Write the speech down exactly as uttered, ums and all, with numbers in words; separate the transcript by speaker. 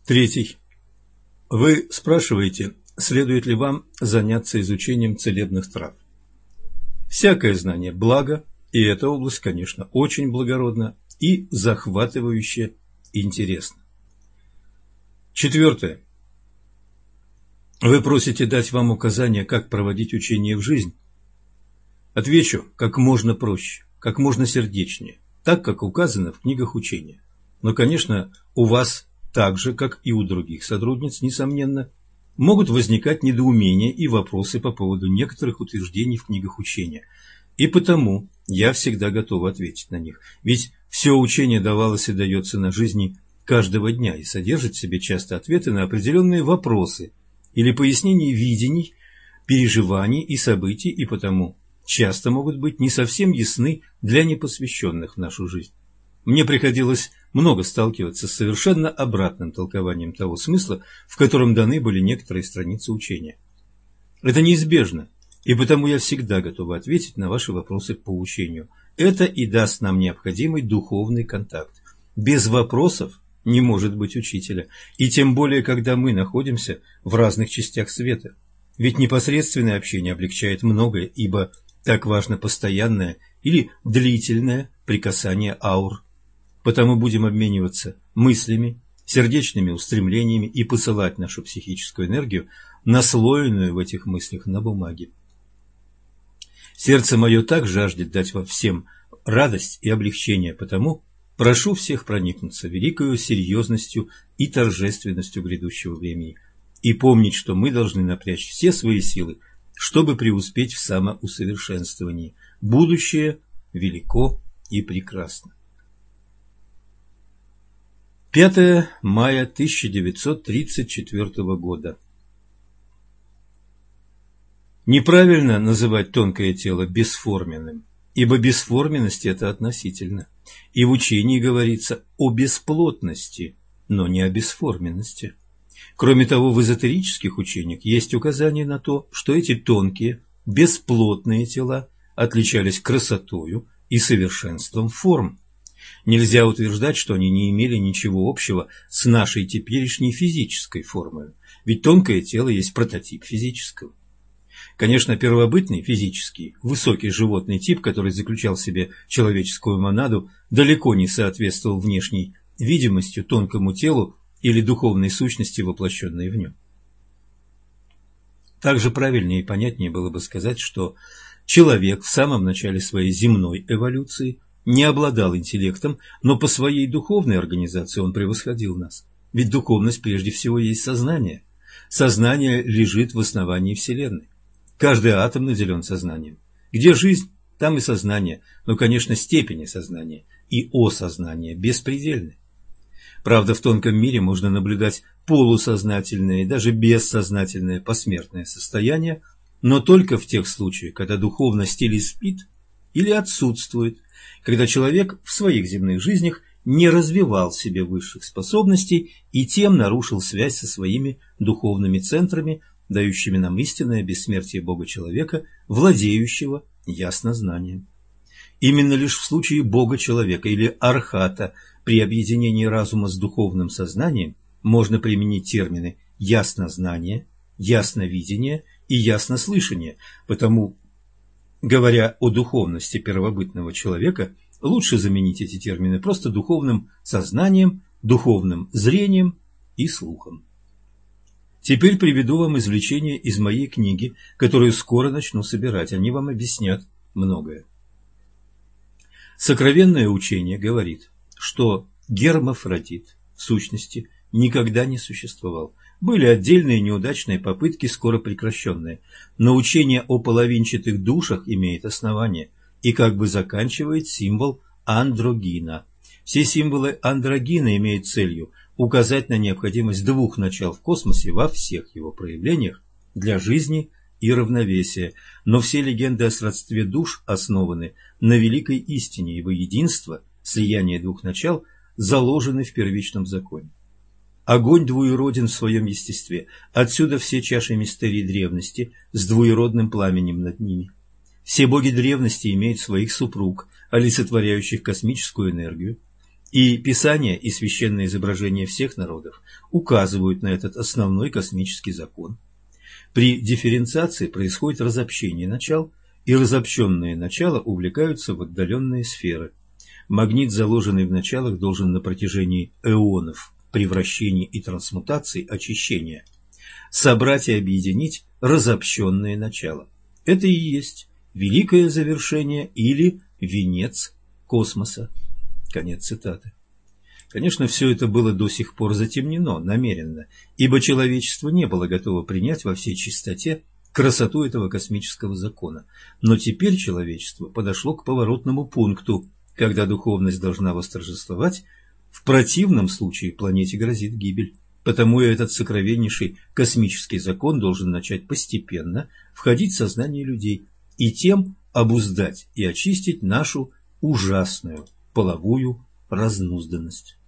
Speaker 1: Третий. Вы спрашиваете, следует ли вам заняться изучением целебных трав. Всякое знание – благо, и эта область, конечно, очень благородна и захватывающе интересна. Четвертое. Вы просите дать вам указания, как проводить учение в жизнь. Отвечу, как можно проще, как можно сердечнее, так, как указано в книгах учения. Но, конечно, у вас, так же, как и у других сотрудниц, несомненно, могут возникать недоумения и вопросы по поводу некоторых утверждений в книгах учения. И потому я всегда готов ответить на них. Ведь все учение давалось и дается на жизни каждого дня и содержит в себе часто ответы на определенные вопросы или пояснения видений, переживаний и событий, и потому часто могут быть не совсем ясны для непосвященных в нашу жизнь. Мне приходилось много сталкиваться с совершенно обратным толкованием того смысла, в котором даны были некоторые страницы учения. Это неизбежно, и потому я всегда готов ответить на ваши вопросы по учению. Это и даст нам необходимый духовный контакт. Без вопросов не может быть учителя, и тем более, когда мы находимся в разных частях света. Ведь непосредственное общение облегчает многое, ибо так важно постоянное или длительное прикасание аур. Потому будем обмениваться мыслями, сердечными устремлениями и посылать нашу психическую энергию, наслоенную в этих мыслях на бумаге. Сердце мое так жаждет дать во всем радость и облегчение, потому прошу всех проникнуться великою серьезностью и торжественностью грядущего времени и помнить, что мы должны напрячь все свои силы, чтобы преуспеть в самоусовершенствовании. Будущее велико и прекрасно. пятое мая тысяча девятьсот тридцать четвёртого года. Неправильно называть тонкое тело бесформенным, ибо бесформенность – это относительно. И в учении говорится о бесплотности, но не о бесформенности. Кроме того, в эзотерических учениях есть указание на то, что эти тонкие, бесплотные тела отличались красотою и совершенством форм. Нельзя утверждать, что они не имели ничего общего с нашей теперешней физической формой, ведь тонкое тело есть прототип физического. Конечно, первобытный физический, высокий животный тип, который заключал в себе человеческую монаду, далеко не соответствовал внешней видимостью тонкому телу или духовной сущности, воплощенной в нем. Также правильнее и понятнее было бы сказать, что человек в самом начале своей земной эволюции не обладал интеллектом, но по своей духовной организации он превосходил нас. Ведь духовность прежде всего есть сознание. Сознание лежит в основании Вселенной. Каждый атом наделен сознанием. Где жизнь, там и сознание, но, конечно, степени сознания и осознания беспредельны. Правда, в тонком мире можно наблюдать полусознательное и даже бессознательное посмертное состояние, но только в тех случаях, когда духовность или спит, или отсутствует, когда человек в своих земных жизнях не развивал в себе высших способностей и тем нарушил связь со своими духовными центрами, дающими нам истинное бессмертие Бога-человека, владеющего яснознанием. Именно лишь в случае Бога-человека или архата при объединении разума с духовным сознанием можно применить термины яснознание, ясновидение и яснослышание, потому, говоря о духовности первобытного человека, лучше заменить эти термины просто духовным сознанием, духовным зрением и слухом. Теперь приведу вам извлечения из моей книги, которую скоро начну собирать. Они вам объяснят многое. Сокровенное учение говорит, что гермафродит в сущности никогда не существовал. Были отдельные неудачные попытки, скоро прекращенные. Но учение о половинчатых душах имеет основание и как бы заканчивает символ андрогина. Все символы андрогина имеют целью указать на необходимость двух начал в космосе во всех его проявлениях для жизни и равновесия. Но все легенды о сродстве душ основаны на великой истине, ибо единство, слияние двух начал заложены в первичном законе. Огонь двуероден в своем естестве, отсюда все чаши мистерий древности с двуеродным пламенем над ними. Все боги древности имеют своих супруг, олицетворяющих космическую энергию, И Писание, и священные изображения всех народов указывают на этот основной космический закон. При дифференциации происходит разобщение начал, и разобщенные начала увлекаются в отдаленные сферы. Магнит, заложенный в началах, должен на протяжении эонов превращений и трансмутаций, очищения, собрать и объединить разобщенные начала. Это и есть великое завершение или венец космоса. Конец цитаты. Конечно, все это было до сих пор затемнено намеренно, ибо человечество не было готово принять во всей чистоте красоту этого космического закона. Но теперь человечество подошло к поворотному пункту, когда духовность должна восторжествовать, в противном случае планете грозит гибель. Потому и этот сокровеннейший космический закон должен начать постепенно входить в сознание людей и тем обуздать и очистить нашу ужасную половую разнузданность.